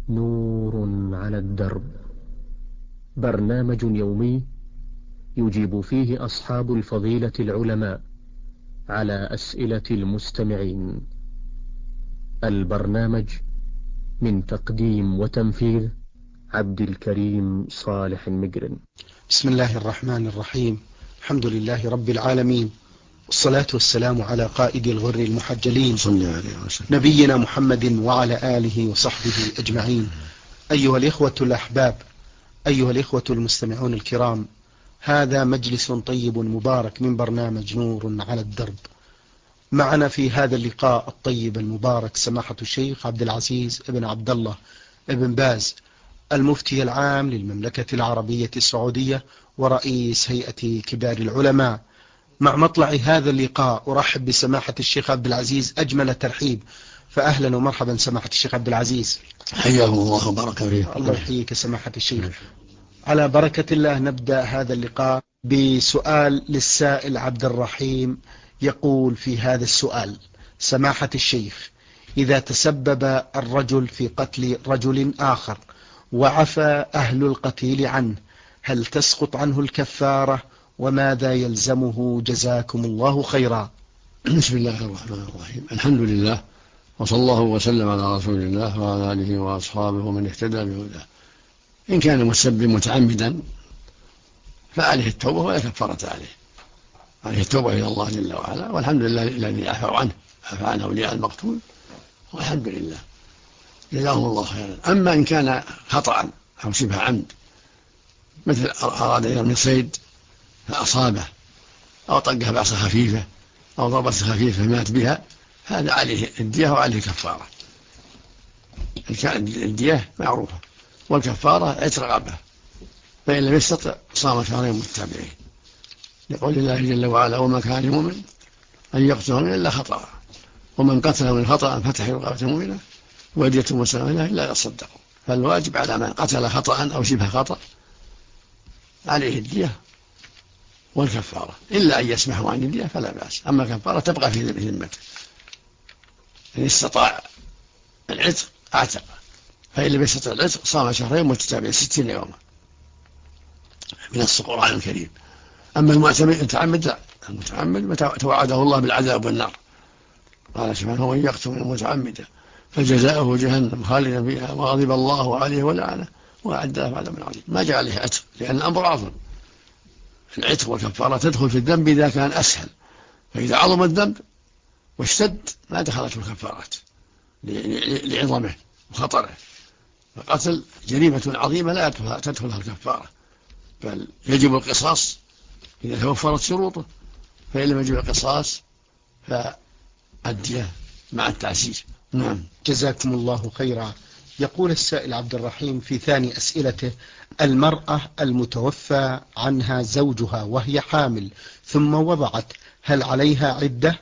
نور على الدرب، برنامج يومي يجيب فيه أصحاب الفضيلة العلماء على أسئلة المستمعين. البرنامج من تقديم وتنفيذ عبد الكريم صالح المقرن. بسم الله الرحمن الرحيم. الحمد لله رب العالمين، والصلاة والسلام على قائد الغر المحجلين نبينا محمد وعلى آله وصحبه أجمعين. أيها الإخوة الأحباب، أيها الإخوة المستمعون الكرام، هذا مجلس طيب مبارك من برنامج نور على الدرب. معنا في هذا اللقاء الطيب المبارك سماحة الشيخ عبد العزيز ابن عبد الله ابن باز، المفتي العام للمملكة العربية السعودية ورئيس هيئة كبار العلماء. مع مطلع هذا اللقاء أرحب بسماحة الشيخ عبد العزيز أجمل ترحيب، فأهلا ومرحبا سماحة الشيخ عبد العزيز. حياكم الله وبارك فيك. الله يحييك سماحة الشيخ. على بركة الله نبدأ هذا اللقاء بسؤال للسائل عبد الرحيم، يقول في هذا السؤال: سماحة الشيخ، إذا تسبب الرجل في قتل رجل آخر وعفى أهل القتيل عنه، هل تسقط عنه الكفارة؟ وماذا يلزمه؟ جزاكم الله خيرا. بسم الله الرحمن الرحيم. الحمد لله، وصلى الله وسلم على رسول الله وعلى آله وأصحابه ومن اهتدى بهداه. إن كان المسبب متعمدا فعليه التوبة ولا كفارة عليه، عليه التوبة إلى الله جل وعلا، والحمد لله الذي عفى عنه أولياء المقتول، والحمد لله جزاهم الله خيرا. أما إن كان خطأ أو شبه عمد، مثل أراد يرمي صيد فأصابه، أو طقه بعصا خفيفة أو ضربة خفيفة مات بها، هذا عليه الدية وعليه كفارة. الدية معروفة، والكفارة عتق رقبة، فإن لم يستطع صام شهرين متتابعين، يقول الله جل وعلا: وما كان لمؤمن أن يقتل مؤمنا إلا خطأ، ومن قتل من خطأ فتحرير رقبة مؤمنة ودية مسلمة إلا يصدقوا. فالواجب على من قتل خطأ أو شبه خطأ عليه الدية والكفارة، إلا أن يسمحوا عن الدية فلا بأس. أما الكفارة تبقى في ذمته، إن استطاع العتق أعتق، فإن لم يستطع العتق صام شهرين متتابعين 60 يوما من القرآن الكريم. أما المتعمد لا، المتعمد توعده الله بالعذاب والنار، قال سبحانه: ومن يقتل متعمدا فجزاؤه جهنم خالدا فيها وغضب الله عليه ولعنه وأعد له عذابا عظيما. ما جاء عليه عتق لأن الأمر عظيم. العتق والكفارة تدخل في الذنب إذا كان أسهل، فإذا عظم الذنب واشتد ما دخلته الكفارات لعظمه وخطره. فقتل جريمة عظيمة لا تدخلها الكفارة، بل يجب القصاص إذا توفرت شروطه، فإن لم يجب القصاص فالدية مع التعزير. نعم. جزاكم الله خيرا. يقول السائل عبد الرحيم في ثاني أسئلته: المرأة المتوفى عنها زوجها وهي حامل ثم وضعت، هل عليها عدة؟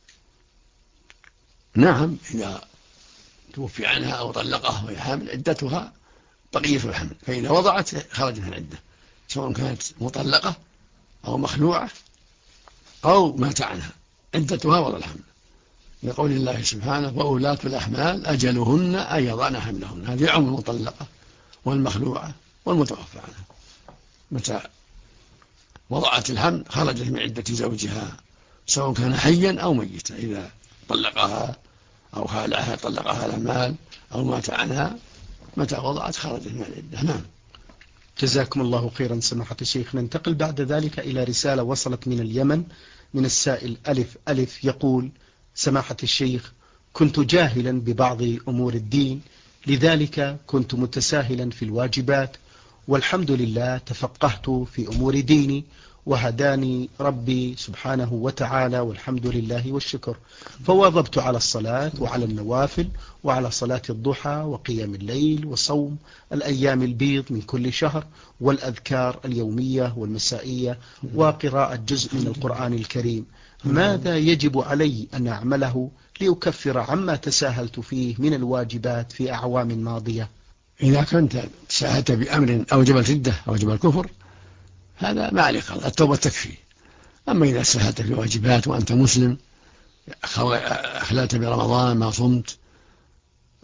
نعم، إذا توفي عنها أو طلقها وهي حامل عدتها بقية الحمل، فإذا وضعت خرج من العدة، سواء كانت مطلقة أو مخلوعة أو مات عنها، عدتها وضع الحمل، لقول الله سبحانه: وأولاة الأحمال أجلهن أن يضعن حملهن. هذه يعم المطلقة والمخلوعة والمتوفى عنها، متى وضعت الحمل خرجت من عدة زوجها، سواء كان حيا أو ميتا، إذا طلقها أو خالعها طلقها على مال أو مات عنها، متى وضعت خرجت من العدة. نعم. جزاكم الله خيرا سماحة الشيخ. ننتقل بعد ذلك إلى رسالة وصلت من اليمن من السائل ألف ألف، يقول: سماحة الشيخ، كنت جاهلا ببعض أمور الدين، لذلك كنت متساهلا في الواجبات، والحمد لله تفقهت في أمور ديني وهداني ربي سبحانه وتعالى، والحمد لله والشكر، فواظبت على الصلاة وعلى النوافل وعلى صلاة الضحى وقيام الليل وصوم الأيام البيض من كل شهر والأذكار اليومية والمسائية وقراءة جزء من القرآن الكريم. ماذا يجب علي أن أعمله لأكفر عما تساهلت فيه من الواجبات في أعوام ماضية؟ إذا كنت تساهلت بأمر أوجب الردة أوجب الكفر، هذا ما عليك، التوبة تكفي. أما إذا ساهلت في واجبات وأنت مسلم، أخللت برمضان ما صمت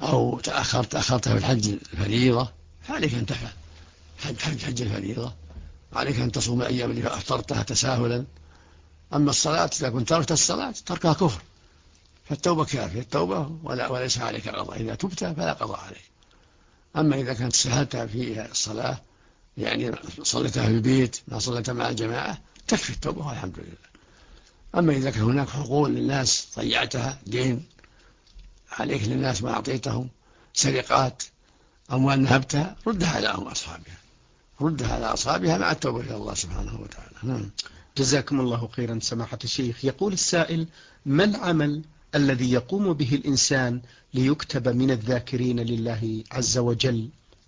أو تأخرتها في الحج الفريضة فعليك أن تفعل حج الفريضة، عليك أن تصوم الأيام اللي أفطرتها تساهلا. أما الصلاة إذا كنت تركت الصلاة تركها كفر، فالتوبة كافية التوبة وليس عليك قضاء، إذا تبت فلا قضاء عليك. أما إذا كانت سهلتها في الصلاة يعني صليتها في البيت ما صليتها مع الجماعة تكفي التوبة والحمد لله. أما إذا كان هناك حقوق للناس ضيعتها، دين عليك للناس ما أعطيتهم، سرقات، أموال نهبتها، ردها على أصحابها مع التوبة إلى الله سبحانه وتعالى. جزاكم الله خيرا سماحة الشيخ. يقول السائل: ما العمل الذي يقوم به الإنسان ليكتب من الذاكرين لله عز وجل؟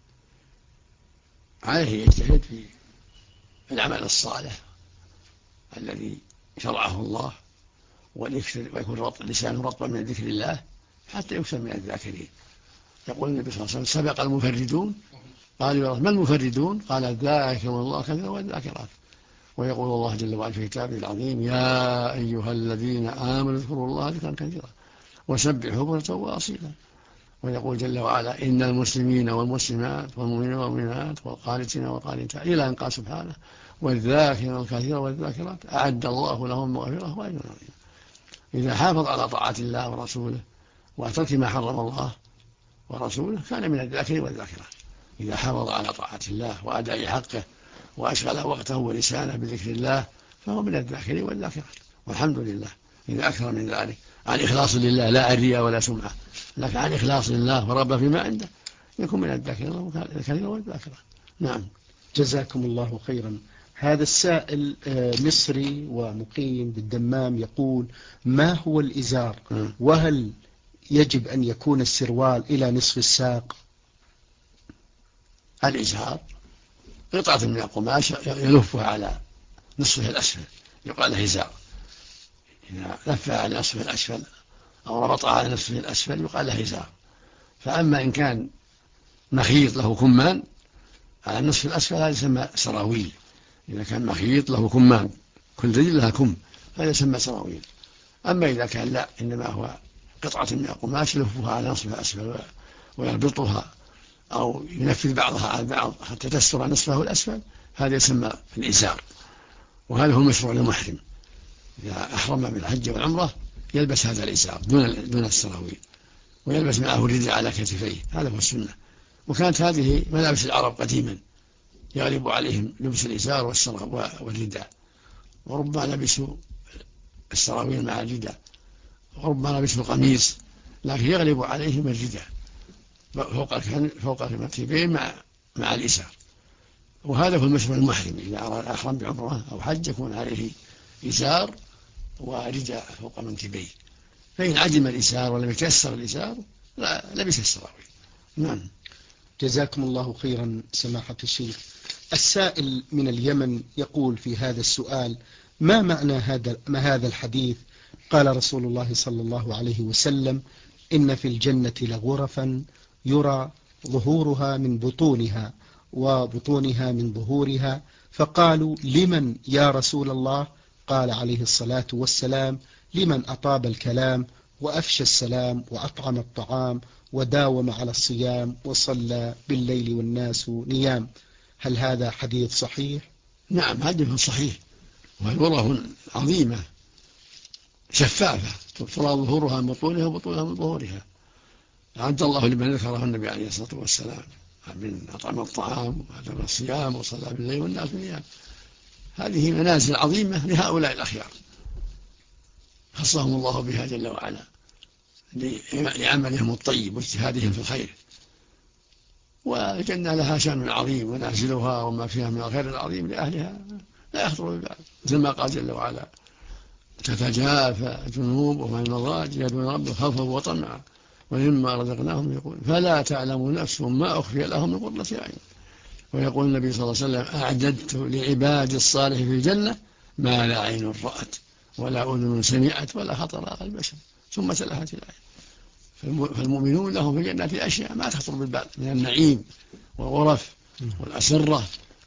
عليه يجتهد في العمل الصالح الذي شرعه الله، ويكون لسانه رطبا من ذكر الله حتى يكتب من الذاكرين. يقول النبي صلى الله عليه وسلم: سبق المفردون. قالوا: ما المفردون؟ قال: الذاكرون الله كثيرا والذاكرات. ويقول الله جل وعلا في كتابه العظيم: يا أيها الذين آمنوا اذكروا الله ذكرا كثيرا وسبحوه بكرة وأصيلا. ويقول جل وعلا: إن المسلمين والمسلمات والمؤمنين والمؤمنات والقانتين والقانتات، إلى أن قال سبحانه: والذاكرين الكثير والذاكرات أعد الله لهم مغفرة وأجرا عظيما. إذا حافظ على طاعة الله ورسوله وترك ما حرم الله ورسوله كان من الذاكرين والذاكرات. إذا حافظ على طاعة الله وأداء حقه وأشغل وقته ولسانه بذكر الله فهو من الذاكرين والذاكرات، والحمد لله. إذا أكثر من ذلك عن إخلاص لله، لا عن رياء ولا سمعة، لكن عن إخلاص لله ورغبة فيما عنده، يكون من الذاكرين والذاكرات. نعم. جزاكم الله خيرا. هذا السائل مصري ومقيم بالدمام يقول: ما هو الإزار؟ وهل يجب أن يكون السروال إلى نصف الساق؟ الإزار قطعة من القماش يلفها على نصفه الأسفل يقال له إزار. إذا لفها على نصفه الأسفل أو ربطها على نصفه الأسفل يقال له إزار. فأما إن كان مخيط له كمان على النصف الأسفل هذا يسمى سراويل. إذا كان مخيط له كمان كل رجل لها كم هذا يسمى سراويل. أما إذا كان لا، إنما هو قطعة من القماش يلفها على نصفه الأسفل ويربطها أو ينفذ بعضها على بعض حتى تستر نصفه الأسفل، هذا يسمى الإزار. وهذا هو المشروع للمحرم إذا أحرم بالحج والعمرة يلبس هذا الإزار دون السراويل، ويلبس معه الرداء على كتفيه، هذا هو السنة. وكانت هذه ملابس العرب قديما يغلب عليهم لبس الإزار والرداء، وربما لبسوا السراويل مع الرداء، وربما لبسوا القميص، لكن يغلب عليهم الرداء فوق المنكبين مع الإزار. وهذا هو المشروع المحرم إذا أراد أحرم بعمرة أو حج يكون عليه إزار ورداء فوق منكبيه. فإن عدم الإزار ولم يتيسر الإزار لا لبس السراويل. نعم. جزاكم الله خيرا سماحة الشيخ. السائل من اليمن يقول في هذا السؤال: ما معنى هذا الحديث؟ قال رسول الله صلى الله عليه وسلم: إن في الجنة لغرفا يرى ظهورها من بطونها وبطونها من ظهورها. فقالوا: لمن يا رسول الله؟ قال عليه الصلاة والسلام: لمن أطاب الكلام وأفشى السلام وأطعم الطعام وداوم على الصيام وصلى بالليل والناس نيام. هل هذا حديث صحيح؟ نعم، حديث صحيح. والغرف عظيمة شفافة ترى ظهورها من بطونها وبطونها من ظهورها. أعد الله لمن ذكره النبي عليه الصلاة والسلام من أطعم الطعام وأدام الصيام وصلى بالليل والناس نيام. هذه منازل عظيمة لهؤلاء الأخيار خصهم الله بها جل وعلا لعملهم الطيب واجتهادهم في الخير. والجنة لها شأن عظيم، ونازلها وما فيها من الخير العظيم لأهلها لا يخطر بالبال، مثل ما قال جل وعلا: تتجافى جنوبهم عن المضاجع يدعون ربهم خوفا وطمعا ومما رزقناهم يقول فلا تعلم نفس ما أخفي لهم من قرة أعين. ويقول النبي صلى الله عليه وسلم: أعددت لعبادي الصالح في الجنة ما لا عين رأت ولا أذن سمعت ولا خطر على البشر. ثم تلهت الآية. فالمؤمنون لهم في الجنة أشياء ما تخطر بالبال من النعيم والغرف والأسرة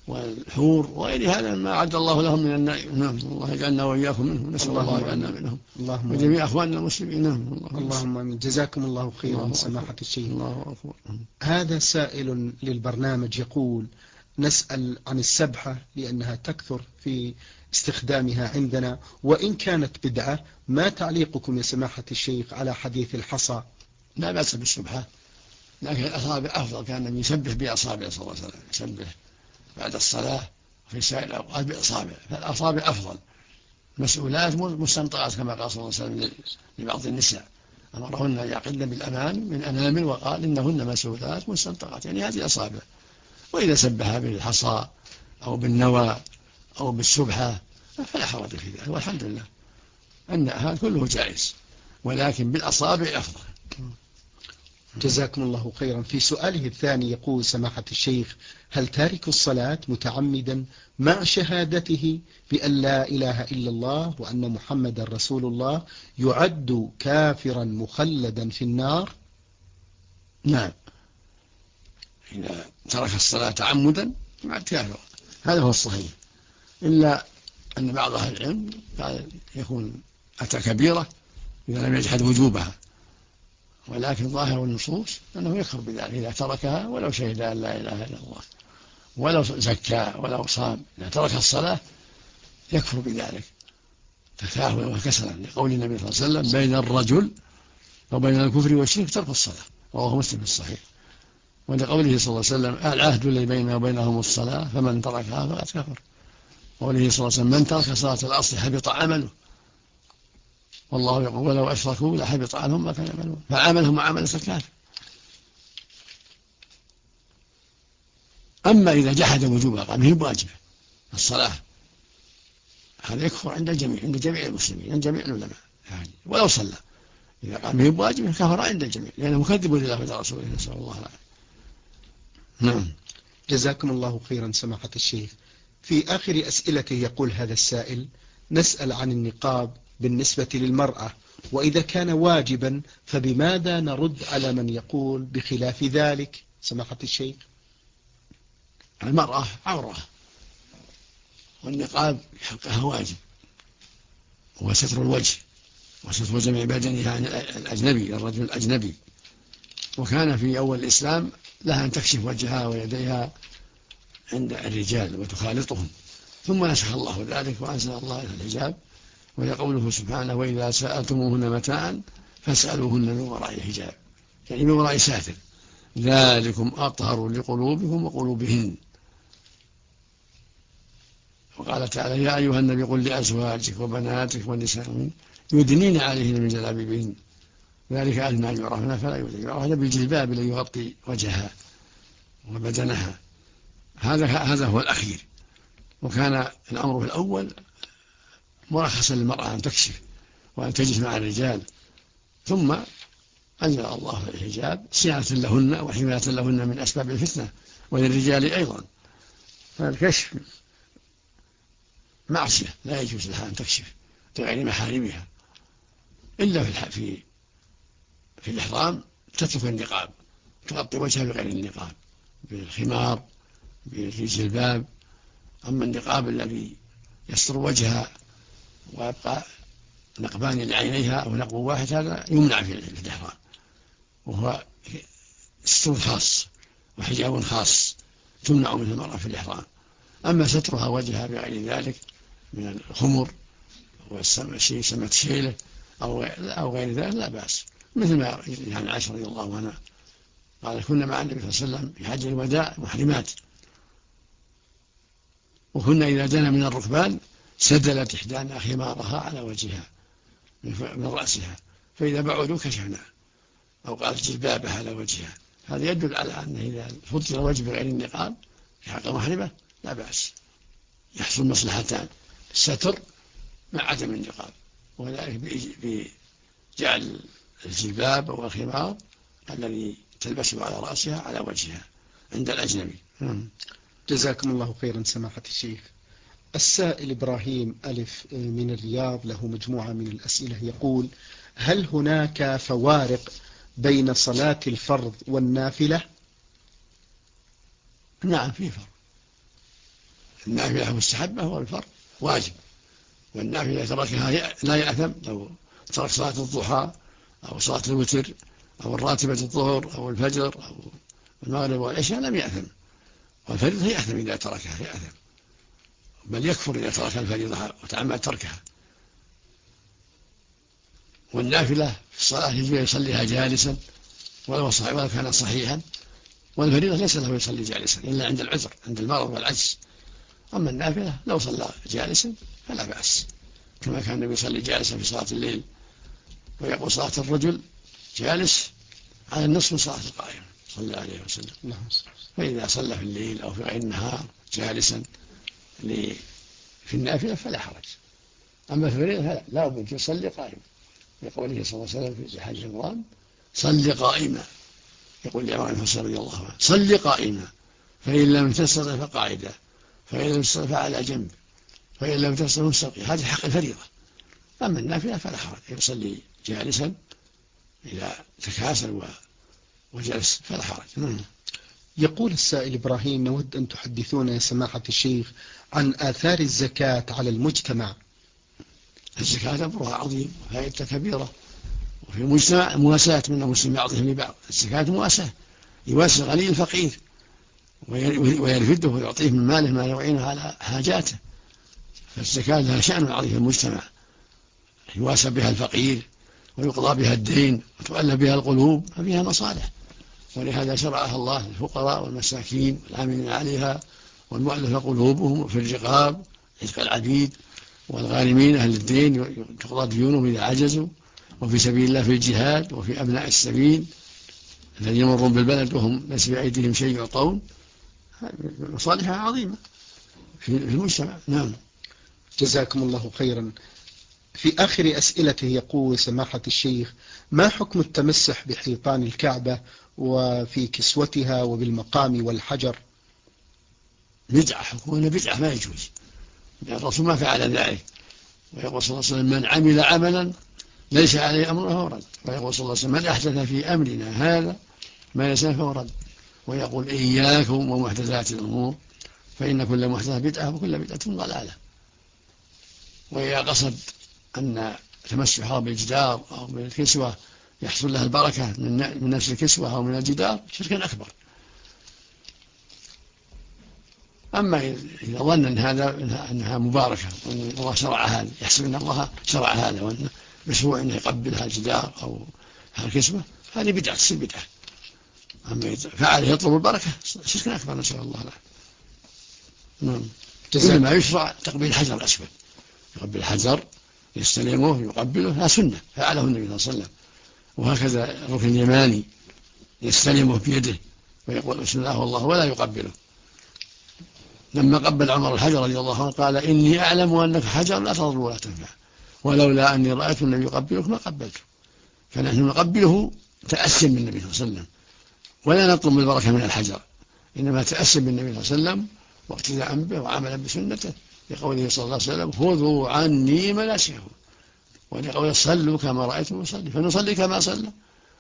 والحور وغير هذا ما أعد الله لهم من النعيم. نعم، الله يجعلنا وإياكم منهم، نسأل الله يجعلنا منهم وجميع أخواننا المسلمين. اللهم آمين. جزاكم الله خيرا سماحة الشيخ. الله أكبر. هذا سائل للبرنامج يقول: نسأل عن السبحة لأنها تكثر في استخدامها عندنا، وإن كانت بدعة، ما تعليقكم يا سماحة الشيخ على حديث الحصى؟ لا بأس بالسبحة، لكن الأصابع أفضل، كان النبي يسبح بأصابع صلى الله عليه وسلم، يسبح بعد الصلاة في سائر الأوقات بأصابع، فالأصابع أفضل. مسؤولات مستنطقات كما قال صلى الله عليه وسلم لبعض النساء، أمرهن أن يعقدن بالأمان من أنامل، وقال إنهن مسؤولات مستنطقات، يعني هذه الأصابع. وإذا سبح بالحصى أو بالنوى أو بالسبحة فلا حرج في ذلك، والحمد لله أن هذا كله جائز، ولكن بالأصابع أفضل. جزاكم الله خيرا. في سؤاله الثاني يقول سماحة الشيخ: هل تارك الصلاة متعمدا مع شهادته بأن لا إله إلا الله وأن محمد رسول الله يعد كافرا مخلدا في النار؟ نعم، إذا ترك الصلاة تعمدا يعد كافرا، هذا هو الصحيح، إلا أن بعض أهل العلم قال يكون أتى كبيرة إذا لم يجحد وجوبها، ولكن ظاهر النصوص أنه يكفر بذلك إذا تركها ولو شهد أن لا إله إلا الله، ولو زكى ولو صام، إذا ترك الصلاة يكفر بذلك تكاهلا وكسلا، لقول النبي صلى الله عليه وسلم: بين الرجل وبين الكفر والشرك ترك الصلاة، رواه مسلم في الصحيح. ولقوله صلى الله عليه وسلم: العهد الذي بيننا وبينهم الصلاة فمن تركها فقد كفر. قوله صلى الله عليه وسلم: من ترك صلاة الأصل حبط عمله، والله يقول: ولو أشركوا لحبط عنهم ما كانوا يعملون، فعملهم معاملة الكافر. أما إذا جحد وجوبها قال هي واجبة الصلاة، هذا يكفر عند الجميع، عند جميع المسلمين، عند جميع العلماء، يعني ولو صلى، إذا قال هي واجبة كفر عند الجميع، لأنه مكذب لله ولرسوله، نسأل الله العافية. نعم. جزاكم الله خيرا سماحة الشيخ. في آخر أسئلته يقول هذا السائل: نسأل عن النقاب بالنسبة للمرأة، وإذا كان واجبا فبماذا نرد على من يقول بخلاف ذلك سماحة الشيخ؟ المرأة عورة، والنقاب حقها واجب، وستر الوجه وستر جميع بدنها عن الأجنبي، الرجل الأجنبي. وكان في أول الإسلام لها أن تكشف وجهها ويديها عند الرجال وتخالطهم، ثم نسخ الله ذلك وأنزل الله الحجاب، ويقوله سبحانه: وإذا سألتموهن متاعا فاسألوهن من وراء حجاب، يعني من وراء ساتر، ذلكم أطهر لقلوبكم وقلوبهن. وقال تعالى: يا أيها النبي قل لأزواجك وبناتك والنساء يدنين عليهن من جلابيبهن ذلك أدنى أن يعرفن فلا يؤذين. يعرفن بالجلباب الذي يغطي وجهها وبدنها، هذا هو الأخير. وكان الأمر في الأول مرخصا للمرأة أن تكشف وأن تجلس مع الرجال، ثم أنزل الله الحجاب صيانة لهن وحماية لهن من أسباب الفتنة، وللرجال أيضا. فالكشف معصية، لا يجوز لها أن تكشف لغير محارمها، إلا في الإحرام تترك النقاب، تغطي وجهها بغير النقاب، بالخمار بالجلباب. أما النقاب الذي يستر وجهها ويبقى نقبان لعينيها أو نقب واحد هذا يمنع في الإحرام، وهو ستر خاص وحجاب خاص تمنع منه المرأة في الإحرام. أما سترها وجهها بغير ذلك من الخمر وسمة شيلة أو غير ذلك لا بأس، مثل ما يعني عائشة رضي الله عنها قال: كنا مع النبي صلى الله عليه وسلم في حج الوداع محرمات، وكنا إذا دنا من الركبان سدلت إحدانا خمارها على وجهها من رأسها، فإذا بعدوا كشفنا، أو قالت جلبابها على وجهها. هذا يدل على أنه إذا فضل الوجه بغير النقاب في حق محرمة لا بأس، يحصل مصلحتان: الستر مع عدم النقاب، وذلك بجعل الجلباب أو الخمار الذي تلبسه على رأسها على وجهها عند الأجنبي. جزاكم الله خيرا سماحة الشيخ. السائل إبراهيم ألف من الرياض له مجموعة من الأسئلة يقول: هل هناك فوارق بين صلاة الفرض والنافلة؟ نعم في فرق، النافلة مستحبة والفرض واجب. والنافلة تركها لا يأثم، لو ترك صلاة الضحى أو صلاة الوتر أو الراتبة الظهر أو الفجر أو المغرب والعشاء لم يأثم. والفريضة يأثم إذا تركها، يأثم، بل يكفر إذا ترك الفريضة وتعمد تركها. والنافلة في الصلاة يجب يصليها جالسا ولو كان صحيحا، والفريضة ليس له يصلي جالسا إلا عند العذر، عند المرض والعجز. أما النافلة لو صلى جالسا فلا بأس، كما كان النبي يصلي جالسا في صلاة الليل، ويقول صلاة الرجل جالس على النصف من صلاة القائم صلى الله عليه وسلم. فإذا صلى في الليل أو في غير النهار جالسا في النافلة فلا حرج. أما في الفريضة لا بد يصلي قائما، يقوله صلى الله عليه وسلم في حديث عمران: صل قائما. يقول لعمران بن حسين رضي الله عنه: صل قائما، فإن لم تستطع فقاعدا، فإن لم تستطع فعلى جنب، فإن لم تستطع مستقيم. هذا حق الفريضة. أما النافلة فلا حرج، يصلي جالسا إذا تكاسل وجلس فلا حرج. يقول السائل إبراهيم: نود أن تحدثونا يا سماحة الشيخ عن آثار الزكاة على المجتمع. الزكاة أمرها عظيم وفائدتها كبيرة، وفي المجتمع مواساة من المسلمين بعضهم لبعض. الزكاة مواساة، يواسي الغني الفقير ويرفده ويعطيه من ماله ما يعينه على حاجاته. فالزكاة لها شأن عظيم في المجتمع، يواسى بها الفقير ويقضى بها الدين وتؤلف بها القلوب، ففيها مصالح. ولهذا شرعها الله للفقراء والمساكين والعاملين عليها والمؤلف قلوبهم، وفي الرقاب عتق العبيد، والغارمين أهل الدين تقضى ديونهم إذا عجزوا، وفي سبيل الله في الجهاد، وفي أبناء السبيل الذين يمرون بالبلد وهم ليس بأيديهم شيء يعطون. مصالحها عظيمة في المجتمع. نعم. جزاكم الله خيرا. في آخر أسئلته يقول سماحة الشيخ: ما حكم التمسح بحيطان الكعبة وفي كسوتها وبالمقام والحجر؟ بدعة، حكمنا بدعة، ما يجوز، لأن الرسول ما فعل ذلك. ويقول صلى الله عليه وسلم: من عمل عملا ليس عليه أمرنا فهو رد. ويقول صلى الله عليه وسلم: من أحدث في أمرنا هذا ما ليس فهو رد. ويقول: إياكم ومحدثات الأمور فإن كل محدثة بدعة وكل بدعة ضلالة. وإذا قصد أن تمسحها بالجدار أو بالكسوة يحصل لها البركة من نفس الكسوة أو من الجدار، شرك أكبر. أما إذا ظن أن أنها مباركة وأن الله شرع هذا، يحسب أن الله شرع هذا وأن مشروع أن يقبلها الجدار أو الكسوة، هذه بدعة تصير بدعة. أما إذا فعل يطلب البركة شرك أكبر، نسأل الله له. نعم. إنما يشرع تقبيل الحجر الأسود، يقبل الحجر يستلمه يقبله، لا سنة فعله النبي صلى الله عليه وسلم. وهكذا الركن اليماني يستلمه بيده ويقول بسم الله والله ولا يقبله. لما قبل عمر الحجر رضي الله عنه قال: إني أعلم أنك حجر لا تضر ولا تنفع، ولولا أني رأيت النبي يقبلك ما قبلته. فنحن نقبله تأسيا بالنبي صلى الله عليه وسلم، ولا نطلب البركة من الحجر، إنما تأسيا بالنبي صلى الله عليه وسلم واقتداء به وعملا بسنته، لقوله صلى الله عليه وسلم: خذوا عني مناسككم، ولقوله: صلوا كما رأيتم يصلي، فنصلي كما صلى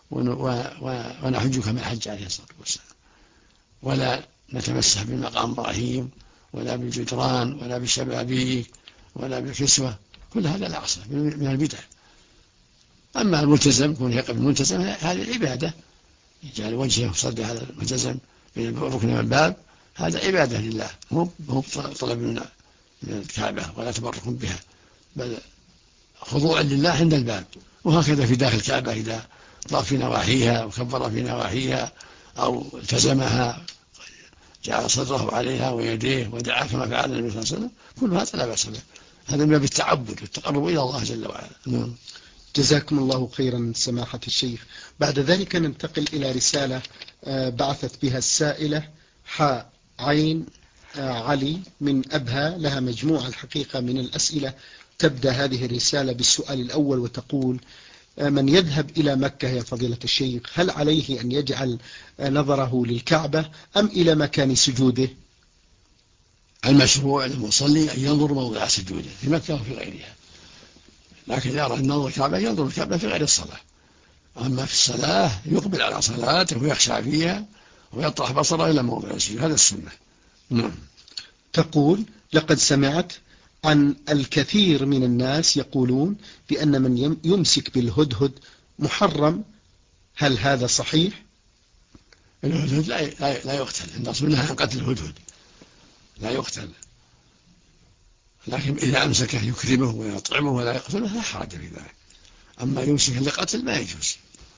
ونحج كما حج عليه الصلاة والسلام. ولا نتمسح بالمقام إبراهيم ولا بالجدران ولا بالشبابيك ولا بالكسوة، كل هذا لا أصل من البدع. أما الملتزم كون يقف الملتزم هذه عبادة، يجعل وجهه وصدره على الملتزم بين الركن والباب، هذا عبادة لله، مو طلب من الكعبة ولا تبرك بها، بل خضوع لله عند الباب. وهكذا في داخل الكعبة إذا طاف في نواحيها وكبر في نواحيها أو التزمها جعل صدره عليها ويديه ودعا كما فعل النبي صلى الله عليه وسلم، كل هذا لا بأس به، هذا من باب التعبد والتقرب إلى الله جل وعلا. نعم. جزاكم الله خيرا سماحة الشيخ. بعد ذلك ننتقل إلى رسالة بعثت بها السائلة عين علي من أبها، لها مجموعة الحقيقة من الأسئلة. تبدأ هذه الرسالة بالسؤال الأول وتقول: من يذهب إلى مكة يا فضيلة الشيخ هل عليه أن يجعل نظره للكعبة أم إلى مكان سجوده؟ المشروع للمصلي أن ينظر موضع سجوده في مكة وفي غيرها، لكن إذا أراد النظر الكعبة ينظر الكعبة في غير الصلاة. أما في الصلاة يقبل على صلاته ويخشع فيها ويطرح بصره إلى موضع السجود، هذا السنة. نعم. تقول: لقد سمعت عن الكثير من الناس يقولون بأن من يمسك بالهدهد محرم، هل هذا صحيح؟ الهدهد لا يقتل، الرسول نهى عن قتل الهدهد، لا يقتل، لكن إذا أمسكه يكرمه ويطعمه ولا يقتله لا حرج في ذلك. أما يمسكه لقتل ما يجوز.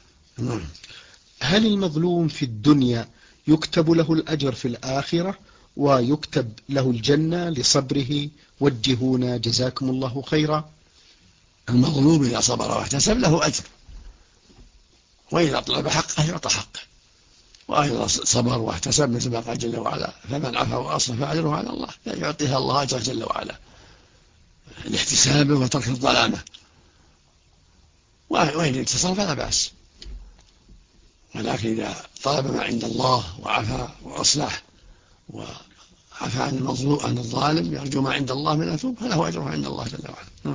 هل المظلوم في الدنيا يكتب له الأجر في الآخرة ويكتب له الجنة لصبره؟ وجهونا جزاكم الله خيرا. المظلوم إذا صبر واحتسب له أجر، وإذا طلب حقه يعطى حقه، وإذا صبر واحتسب مثل ما قال جل وعلا فمن عفا وأصلح فأجره على الله، يعطيها الله أجر جل وعلا لاحتسابه وترك الظلامة، وإن انتصر فلا بأس. ولكن إذا طلب ما عند الله وعفا وأصلح وعفا عن المظلوم عن الظالم يرجو ما عند الله من الأثوب فله أجره عند الله جل وعلا.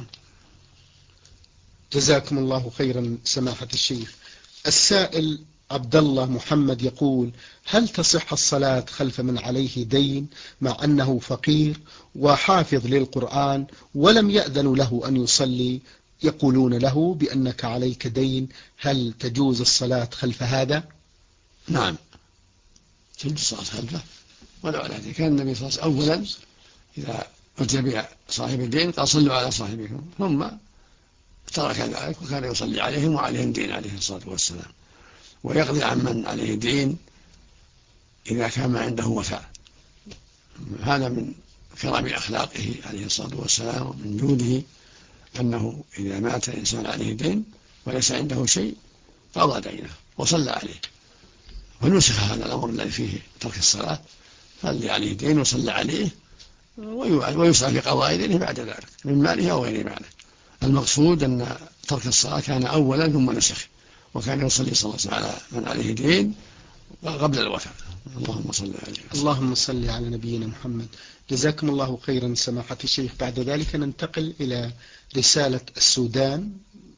جزاكم الله خيرا سماحة الشيخ. السائل عبد الله محمد يقول: هل تصح الصلاة خلف من عليه دين مع أنه فقير وحافظ للقرآن ولم يأذن له أن يصلي، يقولون له بأنك عليك دين، هل تجوز الصلاة خلف هذا؟ نعم تجوز الصلاة خلفه، ولو على ذلك كان النبي صلى الله عليه وسلم أولا إذا أتى بصاحب الدين قال صلوا على صاحبكم، ثم ترك ذلك وكان يصلي عليهم وعليهم دين عليه الصلاة والسلام، ويقضي عن من عليه دين إذا كان ما عنده وفاء. هذا من كرم أخلاقه عليه الصلاة والسلام ومن جوده أنه إذا مات إنسان عليه دين وليس عنده شيء قضى دينه وصلى عليه، ونسخ هذا الأمر الذي فيه ترك الصلاة، فاللي عليه دين وصلى عليه ويسعى في قضاء دينه بعد ذلك من ماله أو غير ماله. المقصود أن ترك الصلاة كان أولا ثم نسخ، وكان يصلي صلى الله عليه وسلم على من عليه دين قبل الوفاة. اللهم صل عليه وسلم. اللهم صل على نبينا محمد. جزاكم الله خيرا سماحة الشيخ. بعد ذلك ننتقل إلى رسالة السودان.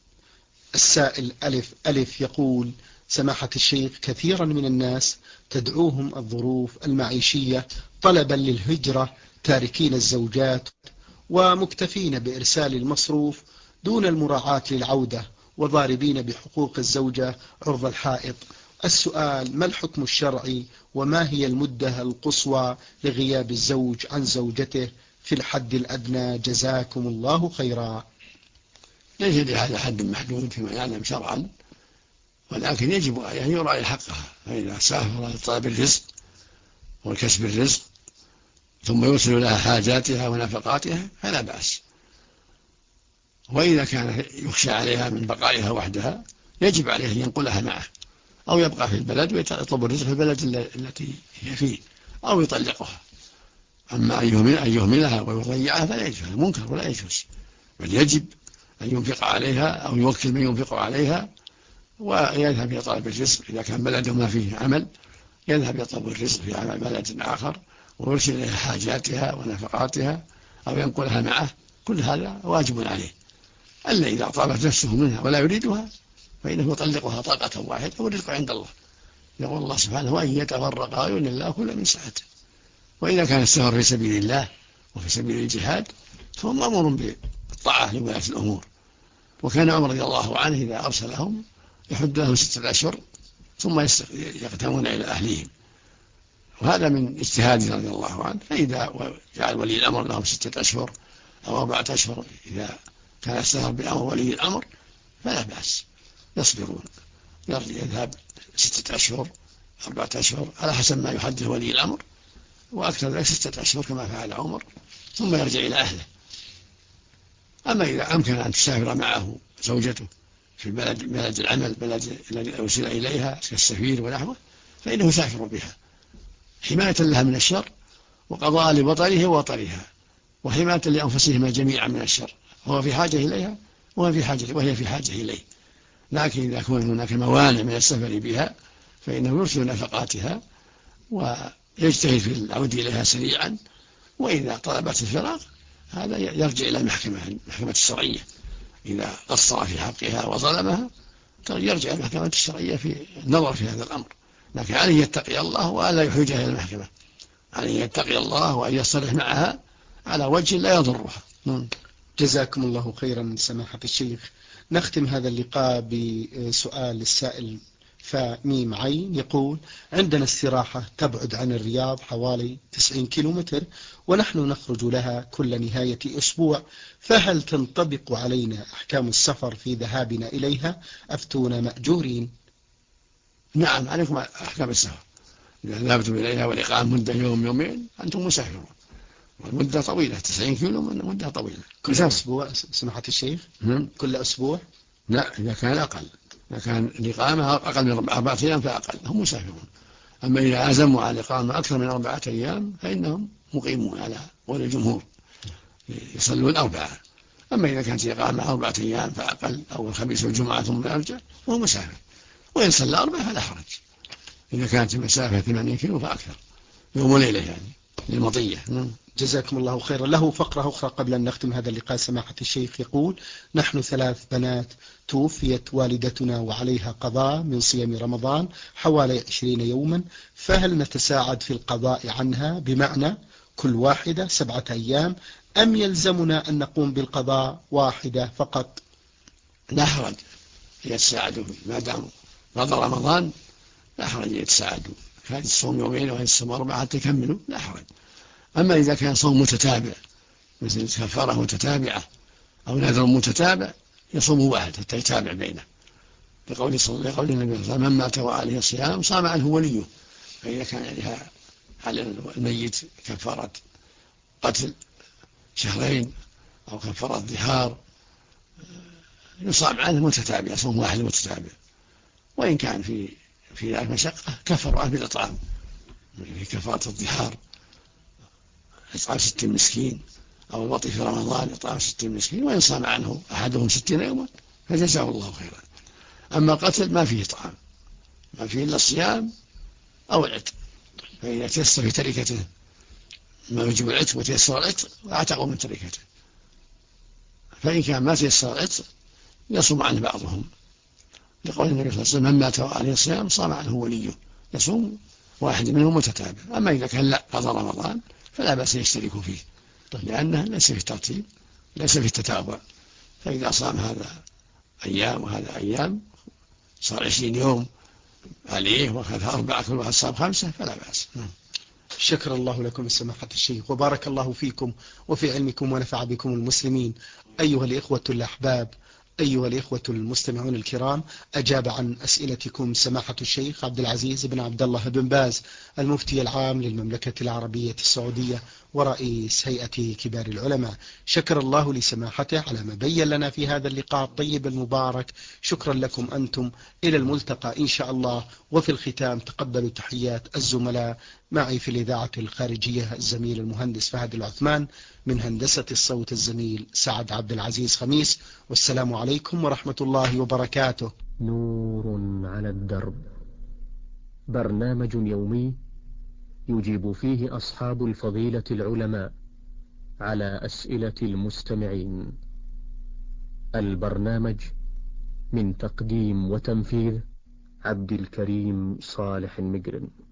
السائل ألف ألف يقول: سماحة الشيخ، كثيرا من الناس تدعوهم الظروف المعيشية طلبا للهجرة، تاركين الزوجات ومكتفين بإرسال المصروف دون المراعاة للعودة، وضاربين بحقوق الزوجة عرض الحائط. السؤال: ما الحكم الشرعي وما هي المدة القصوى لغياب الزوج عن زوجته في الحد الأدنى؟ جزاكم الله خيرا. ليس لهذا حد محدود فيما يعلم شرعا، ولكن يجب أن يراعي حقها، فإذا سافر لطلب الرزق وكسب الرزق ثم يوصل لها حاجاتها ونفقاتها فلا بأس. وإذا كان يخشى عليها من بقائها وحدها يجب عليه أن ينقلها معه، أو يبقى في البلد ويطلب الرزق في البلد التي هي فيه، أو يطلقها. أما أن يهملها ويضيعها فلا يجوز، منكر ولا يجوز، بل يجب أن ينفق عليها أو يوكل من ينفق عليها ويذهب يطلب الرزق. إذا كان بلده ما فيه عمل يذهب يطلب الرزق في عمل بلد آخر ويرسل إليها حاجاتها ونفقاتها أو ينقلها معه، كل هذا واجب عليه. ألا إذا طابت نفسه منها ولا يريدها فإنه يطلقها طلقة واحدة والرزق عند الله. يقول الله سبحانه: وإن يتفرقا يغني الله كل من سعته. وإذا كان السفر في سبيل الله وفي سبيل الجهاد فهو مأمور بالطاعة لولاة الأمور. وكان عمر رضي الله عنه إذا أرسلهم يحد لهم 6 أشهر ثم يقدمون إلى أهليهم، وهذا من اجتهاده رضي الله عنه. فإذا جعل ولي الأمر لهم 6 أشهر أو 4 أشهر إذا كان السفر بأمر ولي الأمر فلا بأس، يصبرون، يذهب 6 أشهر 4 أشهر على حسب ما يحدد ولي الأمر، وأكثر ذلك 6 أشهر كما فعل عمر، ثم يرجع إلى أهله. أما إذا أمكن أن تسافر معه زوجته في بلد العمل، بلد الذي أرسل إليها كالسفير ونحوه، فإنه يسافر بها حماية لها من الشر وقضاء لبطره ووطرها، وحماية لأنفسهما جميعا من الشر، هو في حاجة إليها وهي في حاجة إليه. لكن إذا كان هناك موانع من السفر بها فإنه يرسل نفقاتها ويجتهد في العود إليها سريعا، وإذا طلبت الفراق هذا يرجع إلى المحكمة الشرعية. إذا قصر في حقها وظلمها يرجع إلى المحكمة الشرعية في النظر في هذا الأمر. لكن عليه يتقي الله وألا يحوجها إلى المحكمة، عليه يتقي الله وأن يصطلح معها على وجه لا يضرها. جزاكم الله خيرا سماحة الشيخ. نختم هذا اللقاء بسؤال السائل فميم عين، يقول: عندنا استراحة تبعد عن الرياض حوالي 90 كيلومتر، ونحن نخرج لها كل نهاية أسبوع، فهل تنطبق علينا أحكام السفر في ذهابنا إليها؟ أفتونا مأجورين. نعم، عليكم أحكام السفر. إذا ذهبتم إليها والإقامة مدة يوم يومين أنتم مسافرون، والمدة طويلة. 90 كيلو مدة طويلة. كل أسبوع سماحة الشيخ؟ كل أسبوع؟ لا، إذا كان أقل، إذا كان الإقامة أقل من 4 أيام فأقل هم مسافرون. أما إذا عزموا على الإقامة أكثر من 4 أيام فإنهم مقيمون على قول الجمهور، يصلون 4. أما إذا كانت الإقامة 4 أيام فأقل، أو الخميس والجمعة ثم يرجع، فهو مسافر. وإن صلى 4 فلا حرج، إذا كانت المسافة 80 كيلو فأكثر، يوم وليلة يعني للمطية. جزاكم الله خيرا. له فقرة أخرى قبل أن نختم هذا اللقاء سماحة الشيخ، يقول: نحن 3 بنات، توفيت والدتنا وعليها قضاء من صيام رمضان حوالي 20 يوما، فهل نتساعد في القضاء عنها، بمعنى كل واحدة 7 أيام، أم يلزمنا أن نقوم بالقضاء واحدة فقط؟ لا حرج يتساعدوا ما دام قضى رمضان، لا حرج يتساعدوا. هذه الصوم يومين وهذه الصوم 4 حتى يكملوا، لا حرج. أما إذا كان صوم متتابع مثل كفارة متتابعة أو نذر متتابع، يصوم واحد حتى يتابع بينه، لقول النبي صلى الله عليه وسلم: من مات وعليه صيام صام عنه وليه. فإذا كان عليها على الميت كفارة قتل 2 أو كفارة ظهار، يصام عنه متتابع، يصوم واحد متتابع. وإن كان في ذلك مشقة كفر عنه بالإطعام، في كفارة الظهار إطعام 60 مسكين، أو الوطي في رمضان إطعام 60 مسكين، وإن صام عنه أحدهم 60 يوما فجزاه الله خيرا. أما قتل ما فيه إطعام، ما فيه إلا الصيام أو العتق، فإذا تيسر في تركته ما يجب العتق وتيسر العتق أعتقوا من تركته. فإن كان ما تيسر العتق يصوم عنه بعضهم، لقول النبي صلى الله عليه وسلم: من مات وعليه صيام صام عنه وليه، يصوم واحد منهم متتابع. أما إذا كان لا قضى رمضان فلا بأس يشترك فيه، لأنه ليس في الترتيب، ليس في التتابع. فإذا صام هذا أيام وهذا أيام، صار 20 يوم عليه وأخذ 4، كل واحد صام 5، فلا بأس. شكر الله لكم سماحة الشيخ، وبارك الله فيكم وفي علمكم ونفع بكم المسلمين. أيها الإخوة الأحباب، أيها الإخوة المستمعون الكرام، أجاب عن أسئلتكم سماحة الشيخ عبد العزيز بن عبد الله بن باز، المفتي العام للمملكة العربية السعودية ورئيس هيئة كبار العلماء. شكر الله لسماحته على ما بين لنا في هذا اللقاء الطيب المبارك. شكرا لكم أنتم، إلى الملتقى إن شاء الله. وفي الختام تقبلوا تحيات الزملاء معي في الإذاعة الخارجية، الزميل المهندس فهد العثمان، من هندسة الصوت الزميل سعد عبد العزيز خميس. والسلام عليكم ورحمة الله وبركاته. نور على الدرب، برنامج يومي يجيب فيه أصحاب الفضيلة العلماء على أسئلة المستمعين. البرنامج من تقديم وتنفيذ عبد الكريم صالح المجرم.